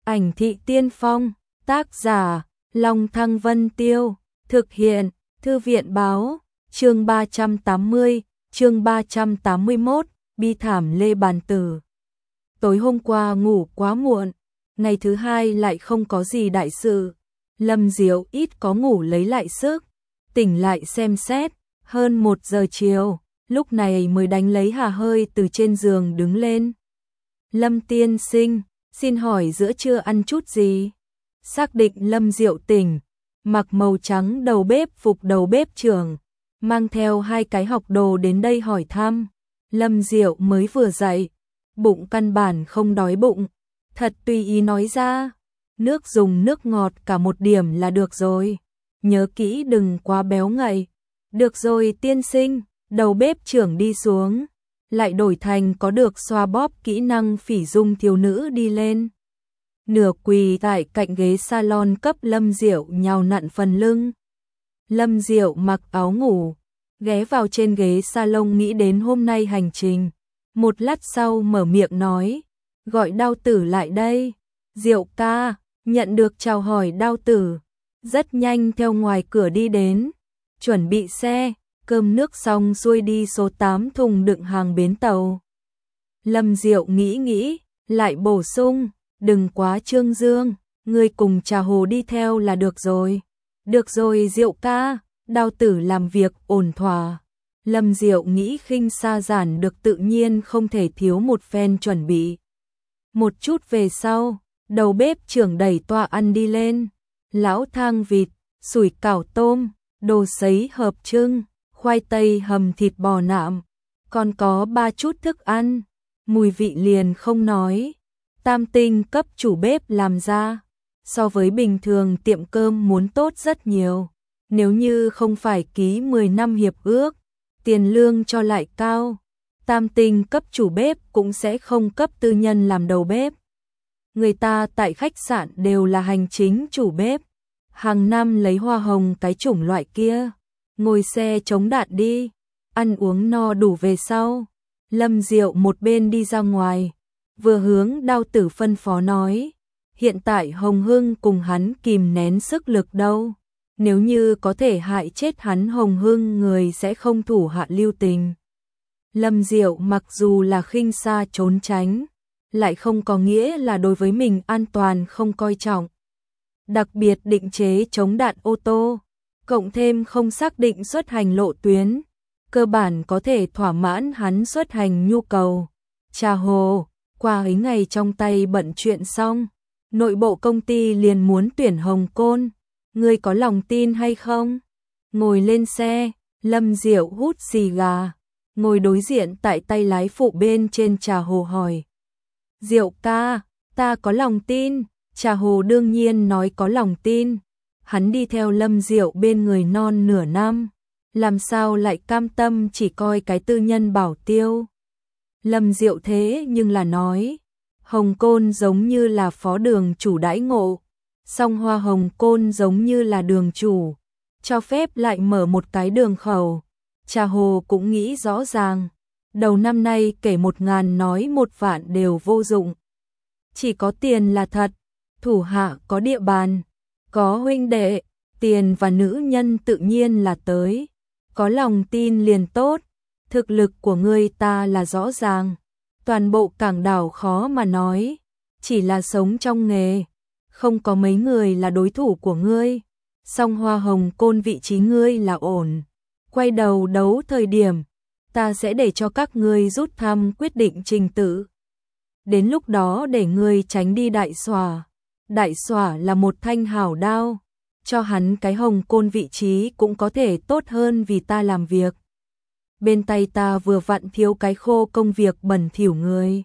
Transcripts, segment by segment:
Ảnh thị tiên phong, tác giả, Long Thăng Vân Tiêu, thực hiện, Thư viện báo, chương 380, chương 381, bi thảm Lê Bàn Tử. Tối hôm qua ngủ quá muộn, ngày thứ hai lại không có gì đại sự. Lâm Diệu ít có ngủ lấy lại sức, tỉnh lại xem xét, hơn 1 giờ chiều, lúc này mới đánh lấy hà hơi từ trên giường đứng lên. Lâm tiên sinh, xin hỏi giữa trưa ăn chút gì? Xác định Lâm Diệu tỉnh, mặc màu trắng đầu bếp phục đầu bếp trưởng, mang theo 2 cái học đồ đến đây hỏi thăm. Lâm Diệu mới vừa dậy, bụng căn bản không đói bụng, thật tùy ý nói ra, nước dùng nước ngọt cả 1 điểm là được rồi, nhớ kỹ đừng quá béo ngậy. Được rồi tiên sinh, đầu bếp trưởng đi xuống, lại đổi thành có được xoa bóp kỹ năng phỉ dung thiếu nữ đi lên. Nửa quỳ tại cạnh ghế salon cấp Lâm Diệu nhào nặn phần lưng. Lâm Diệu mặc áo ngủ, ghé vào trên ghế salon nghĩ đến hôm nay hành trình. Một lát sau mở miệng nói, gọi Đao Tử lại đây. Diệu ca, nhận được chào hỏi Đao Tử, rất nhanh theo ngoài cửa đi đến, chuẩn bị xe, cơm nước xong xuôi đi số 8 thùng đựng hàng bến tàu. Lâm Diệu nghĩ, lại bổ sung, đừng quá trương dương, ngươi cùng Trà Hồ đi theo là được rồi. Được rồi Diệu ca, Đao Tử làm việc ổn thỏa. Lâm Diệu nghĩ khinh xa giản được tự nhiên không thể thiếu một phen chuẩn bị. Một chút về sau, đầu bếp trưởng đẩy toa ăn đi lên, lão thang vịt, sủi cảo tôm, đồ sấy hợp trưng, khoai tây hầm thịt bò nạm, còn có 3 chút thức ăn, mùi vị liền không nói. Tam tinh cấp chủ bếp làm ra, so với bình thường tiệm cơm muốn tốt rất nhiều. Nếu như không phải ký 10 năm hiệp ước, tiền lương cho lại cao, tam tinh cấp chủ bếp cũng sẽ không cấp tư nhân làm đầu bếp. Người ta tại khách sạn đều là hành chính chủ bếp, hàng năm lấy hoa hồng cái chủng loại kia. Ngồi xe chống đạn đi, ăn uống no đủ về sau. Lâm Diệu một bên đi ra ngoài, vừa hướng Đao Tử phân phó nói, hiện tại Hồng Hưng cùng hắn kìm nén sức lực đâu. Nếu như có thể hại chết hắn Hồng Hưng người sẽ không thủ hạ lưu tình. Lâm Diệu mặc dù là khinh xa trốn tránh, lại không có nghĩa là đối với mình an toàn không coi trọng. Đặc biệt định chế chống đạn ô tô, cộng thêm không xác định xuất hành lộ tuyến, cơ bản có thể thỏa mãn hắn xuất hành nhu cầu. Trà Hồ, qua ấy ngày trong tay bận chuyện xong, nội bộ công ty liền muốn tuyển Hồng Côn, ngươi có lòng tin hay không? Ngồi lên xe, Lâm Diệu hút xì gà, ngồi đối diện tại tay lái phụ bên trên. Trà Hồ hỏi, Diệu ca, ta có lòng tin. Trà Hồ đương nhiên nói có lòng tin, hắn đi theo Lâm Diệu bên người non nửa năm, làm sao lại cam tâm chỉ coi cái tư nhân bảo tiêu. Lâm Diệu thế nhưng là nói, Hồng Côn giống như là phó đường chủ đãi ngộ, song Hoa Hồng Côn giống như là đường chủ, cho phép lại mở một cái đường khẩu. Trà Hồ cũng nghĩ rõ ràng, đầu năm nay kể 1000 nói 1 vạn đều vô dụng. Chỉ có tiền là thật, thủ hạ có địa bàn, có huynh đệ, tiền và nữ nhân tự nhiên là tới. Có lòng tin liền tốt, thực lực của ngươi ta là rõ ràng, toàn bộ Cảng Đảo khó mà nói, chỉ là sống trong nghề, không có mấy người là đối thủ của ngươi, song Hoa Hồng Côn vị trí ngươi là ổn, quay đầu đấu thời điểm, ta sẽ để cho các ngươi rút thăm quyết định trình tự. Đến lúc đó để ngươi tránh đi Đại Xòa. Đại Xòa là một thanh hảo đao, cho hắn cái Hồng Côn vị trí cũng có thể tốt hơn vì ta làm việc. Bên tay ta vừa vặn thiếu cái khô công việc bẩn thỉu người.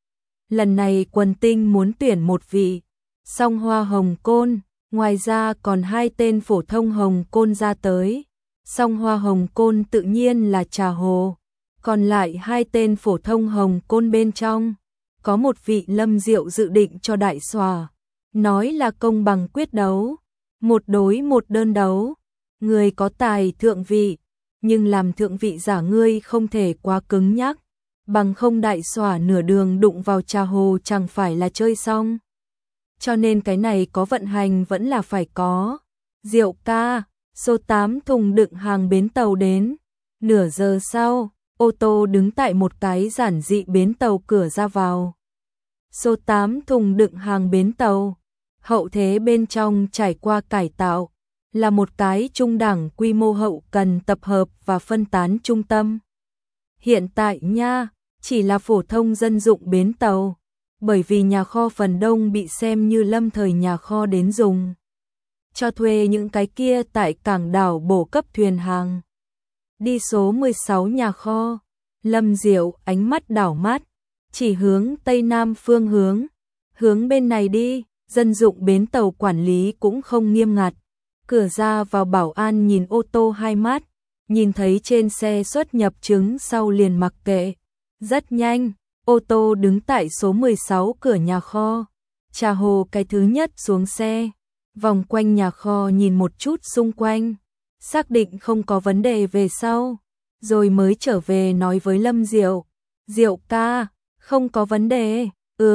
Lần này Quần Tinh muốn tuyển 1 vị, song Hoa Hồng Côn, ngoài ra còn 2 tên phổ thông Hồng Côn ra tới, song Hoa Hồng Côn tự nhiên là Trà Hồ, còn lại 2 tên phổ thông Hồng Côn bên trong, có 1 vị Lâm Diệu dự định cho Đại Xòa, nói là công bằng quyết đấu, 1 đối 1 đơn đấu, người có tài thượng vị, nhưng làm thượng vị giả ngươi không thể quá cứng nhắc, bằng không Đại Xòa nửa đường đụng vào Trà Hồ chẳng phải là chơi xong. cho nên cái này có vận hành vẫn là phải có. Diệu ca, số 8 thùng đựng hàng bến tàu đến. Nửa giờ sau, ô tô đứng tại một cái giản dị bến tàu cửa ra vào. Số 8 thùng đựng hàng bến tàu. Hậu thế bên trong trải qua cải tạo, là một cái trung đẳng quy mô hậu cần tập hợp và phân tán trung tâm. Hiện tại nha, chỉ là phổ thông dân dụng bến tàu, bởi vì nhà kho phần đông bị xem như lâm thời nhà kho đến dùng. Cho thuê những cái kia tại cảng đảo bổ cấp thuyền hàng. Đi số 16 nhà kho, Lâm Diệu ánh mắt đảo mắt, chỉ hướng tây nam phương hướng. Hướng bên này đi, dân dụng bến tàu quản lý cũng không nghiêm ngặt. Cửa ra vào bảo an nhìn ô tô hai mắt, nhìn thấy trên xe xuất nhập chứng sau liền mặc kệ. Rất nhanh, ô tô đứng tại số 16 cửa nhà kho. Trà Hồ cái thứ nhất xuống xe, vòng quanh nhà kho nhìn một chút xung quanh, xác định không có vấn đề về sau, rồi mới trở về nói với Lâm Diệu. Diệu ca, không có vấn đề.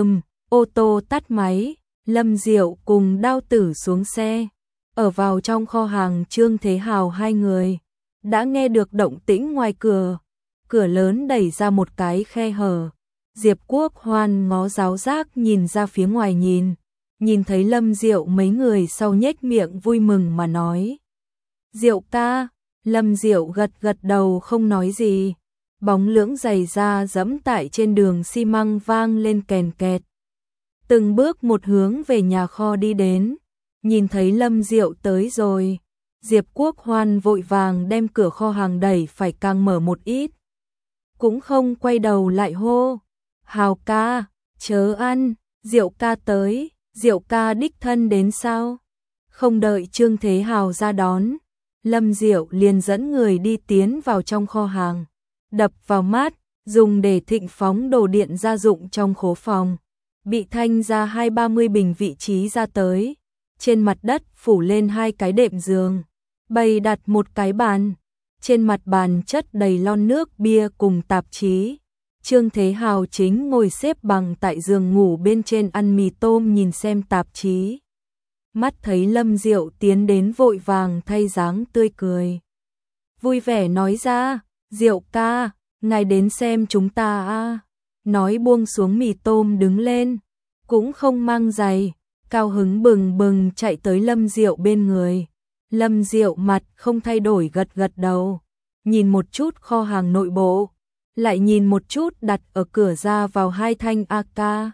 Ô tô tắt máy, Lâm Diệu cùng Đao Tử xuống xe. Ở vào trong kho hàng Trương Thế Hào hai người đã nghe được động tĩnh ngoài cửa. Cửa lớn đẩy ra một cái khe hở. Diệp Quốc Hoan ngó giáo giác nhìn ra phía ngoài nhìn thấy Lâm Diệu mấy người sau nhếch miệng vui mừng mà nói. Diệu ca, Lâm Diệu gật gật đầu không nói gì. Bóng lưỡng giày da dẫm tại trên đường xi măng vang lên kèn kẹt. Từng bước một hướng về nhà kho đi đến. Nhìn thấy Lâm Diệu tới rồi, Diệp Quốc Hoan vội vàng đem cửa kho hàng đẩy phải càng mở một ít. Cũng không quay đầu lại hô. Hào ca, chớ ăn, Diệu ca tới, Diệu ca đích thân đến sao? Không đợi Trương Thế Hào ra đón, Lâm Diệu liền dẫn người đi tiến vào trong kho hàng. Đập vào mắt, dùng để thịnh phóng đồ điện gia dụng trong khố phòng. Bị thanh ra 20-30 bình vị trí ra tới. Trên mặt đất phủ lên hai cái đệm giường, bày đặt một cái bàn. Trên mặt bàn chất đầy lon nước bia cùng tạp chí. Trương Thế Hào chính ngồi xếp bằng tại giường ngủ bên trên ăn mì tôm nhìn xem tạp chí. Mắt thấy Lâm Diệu tiến đến vội vàng thay dáng tươi cười. Vui vẻ nói ra, Diệu ca, ngài đến xem chúng ta à. Nói buông xuống mì tôm đứng lên, cũng không mang giày, cao hứng bừng bừng chạy tới Lâm Diệu bên người. Lâm Diệu mặt không thay đổi gật gật đầu, nhìn một chút kho hàng nội bộ, lại nhìn một chút đặt ở cửa ra vào hai thanh AK.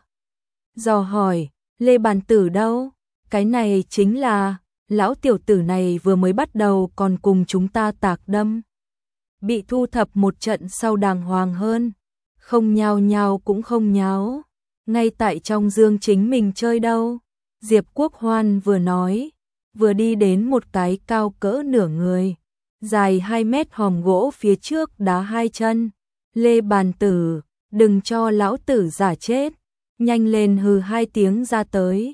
Dò hỏi, Lê Bàn Tử đâu? Cái này chính là, lão tiểu tử này vừa mới bắt đầu còn cùng chúng ta tạc đâm. Bị thu thập một trận sau đàng hoàng hơn, không nhao nhao cũng không nháo, ngay tại trong giường chính mình chơi đâu. Diệp Quốc Hoan vừa nói, vừa đi đến một cái cao cỡ nửa người, dài 2 mét hòm gỗ phía trước đá hai chân. Lê Bàn Tử, đừng cho lão tử giả chết, nhanh lên hừ hai tiếng ra tới.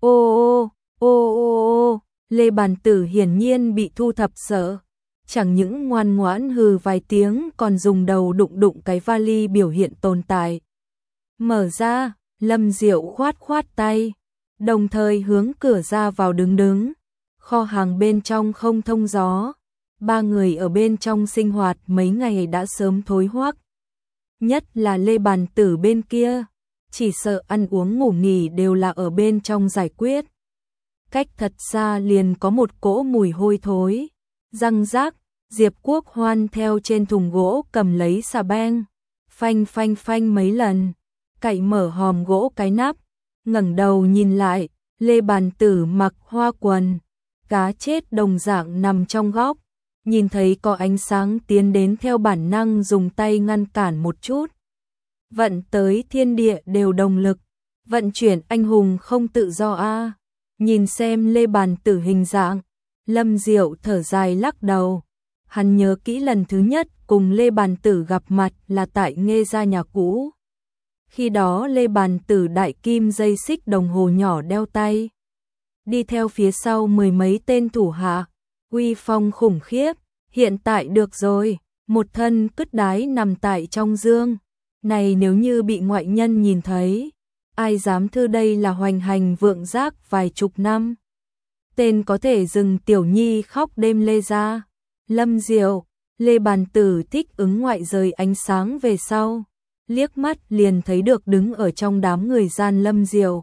Ô, Lê Bàn Tử hiển nhiên bị thu thập sợ, chẳng những ngoan ngoãn hừ vài tiếng còn dùng đầu đụng đụng cái vali biểu hiện tồn tại. Mở ra, Lâm Diệu khoát khoát tay, đồng thời hướng cửa ra vào đứng. Kho hàng bên trong không thông gió, ba người ở bên trong sinh hoạt mấy ngày đã sớm thối hoắc. Nhất là Lê Bàn Tử bên kia, chỉ sợ ăn uống ngủ nghỉ đều là ở bên trong giải quyết. Cách thật xa liền có một cỗ mùi hôi thối, răng rác. Diệp Quốc Hoan theo trên thùng gỗ cầm lấy xà beng, phanh mấy lần, cậy mở hòm gỗ cái nắp, ngẩng đầu nhìn lại, Lê Bàn Tử mặc hoa quần, cá chết đồng dạng nằm trong góc, nhìn thấy có ánh sáng tiến đến theo bản năng dùng tay ngăn cản một chút. Vận tới thiên địa đều đồng lực, vận chuyển anh hùng không tự do a. Nhìn xem Lê Bàn Tử hình dạng, Lâm Diệu thở dài lắc đầu. Hắn nhớ kỹ lần thứ nhất cùng Lê Bàn Tử gặp mặt là tại Nghê gia nhà cũ. Khi đó Lê Bàn Tử đại kim dây xích đồng hồ nhỏ đeo tay, đi theo phía sau 10 mấy tên thủ hạ, uy phong khủng khiếp. Hiện tại được rồi, một thân cứt đái nằm tại trong giường. Này nếu như bị ngoại nhân nhìn thấy, ai dám thư đây là hoành hành vượng giác vài chục năm. Tên có thể dừng tiểu nhi khóc đêm lê ra. Lâm Diệu, Lê Bàn Tử thích ứng ngoại rời ánh sáng về sau. Liếc mắt liền thấy được đứng ở trong đám người gian Lâm Diệu.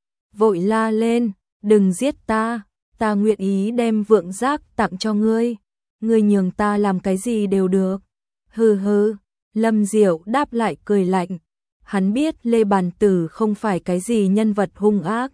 Vội la lên, đừng giết ta, ta nguyện ý đem vượng giác tặng cho ngươi. Ngươi nhường ta làm cái gì đều được. Hừ hừ, Lâm Diệu đáp lại cười lạnh. Hắn biết Lê Bàn Tử không phải cái gì nhân vật hung ác.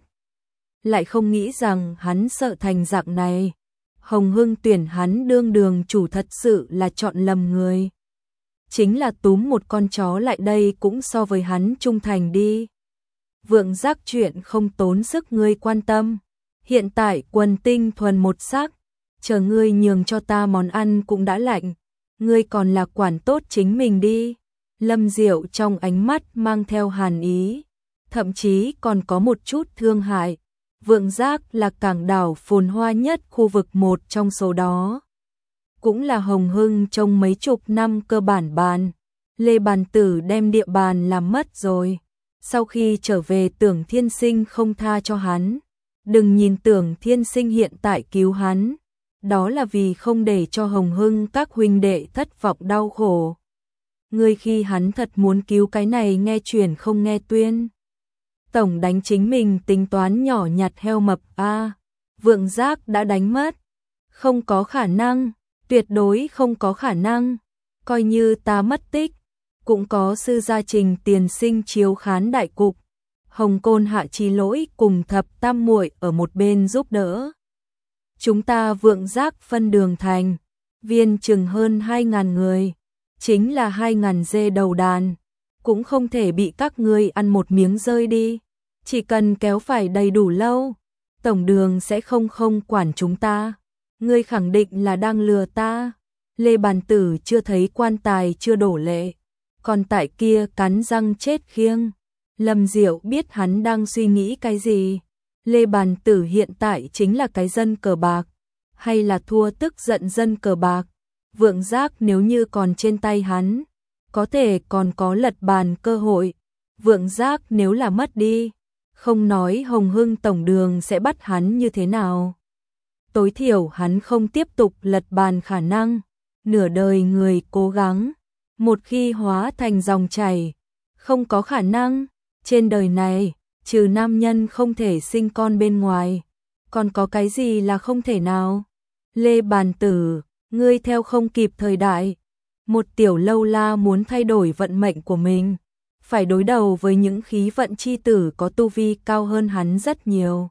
Lại không nghĩ rằng hắn sợ thành dạng này. Hồng Hưng tuyển hắn đương đường chủ thật sự là chọn lầm người. Chính là túm một con chó lại đây cũng so với hắn trung thành đi. Vượng giác chuyện không tốn sức ngươi quan tâm. Hiện tại quần tinh thuần một sắc. Chờ ngươi nhường cho ta món ăn cũng đã lạnh. Ngươi còn là quản tốt chính mình đi. Lâm Diệu trong ánh mắt mang theo hàn ý. Thậm chí còn có một chút thương hại. Vượng giác là cảng đảo phồn hoa nhất khu vực một trong số đó. Cũng là Hồng Hưng trong mấy chục năm cơ bản bàn. Lê Bàn Tử đem địa bàn làm mất rồi. Sau khi trở về Tưởng Thiên Sinh không tha cho hắn. Đừng nhìn Tưởng Thiên Sinh hiện tại cứu hắn. Đó là vì không để cho Hồng Hưng các huynh đệ thất vọng đau khổ. Người khi hắn thật muốn cứu cái này nghe truyền không nghe tuyên. Tổng đánh chính mình tính toán nhỏ nhặt heo mập a. Vượng giác đã đánh mất. Không có khả năng, tuyệt đối không có khả năng. Coi như ta mất tích, cũng có sư gia Trình tiền sinh chiếu khán đại cục. Hồng Côn Hạ Chí Lỗi cùng Thập Tam muội ở một bên giúp đỡ. Chúng ta vượng giác phân đường thành, viên chừng hơn 2.000 người, chính là 2.000 dê đầu đàn, cũng không thể bị các ngươi ăn một miếng rơi đi. Chỉ cần kéo phải đầy đủ lâu, tổng đường sẽ không quản chúng ta. Ngươi khẳng định là đang lừa ta. Lê Bàn Tử chưa thấy quan tài chưa đổ lệ, còn tại kia cắn răng chết khiêng. Lâm Diệu biết hắn đang suy nghĩ cái gì. Lê Bàn Tử hiện tại chính là cái dân cờ bạc, hay là thua tức giận dân cờ bạc. Vượng giác nếu như còn trên tay hắn, có thể còn có lật bàn cơ hội. Vượng giác nếu là mất đi, không nói Hồng Hưng tổng đường sẽ bắt hắn như thế nào. Tối thiểu hắn không tiếp tục lật bàn khả năng. Nửa đời người cố gắng, một khi hóa thành dòng chảy, không có khả năng. Trên đời này, trừ nam nhân không thể sinh con bên ngoài, còn có cái gì là không thể nào? Lê Bàn Tử, ngươi theo không kịp thời đại. Một tiểu lâu la muốn thay đổi vận mệnh của mình, phải đối đầu với những khí vận chi tử có tu vi cao hơn hắn rất nhiều.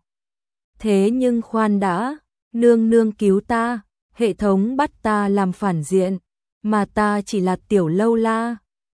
Thế nhưng khoan đã, nương nương cứu ta, hệ thống bắt ta làm phản diện, mà ta chỉ là tiểu lâu la,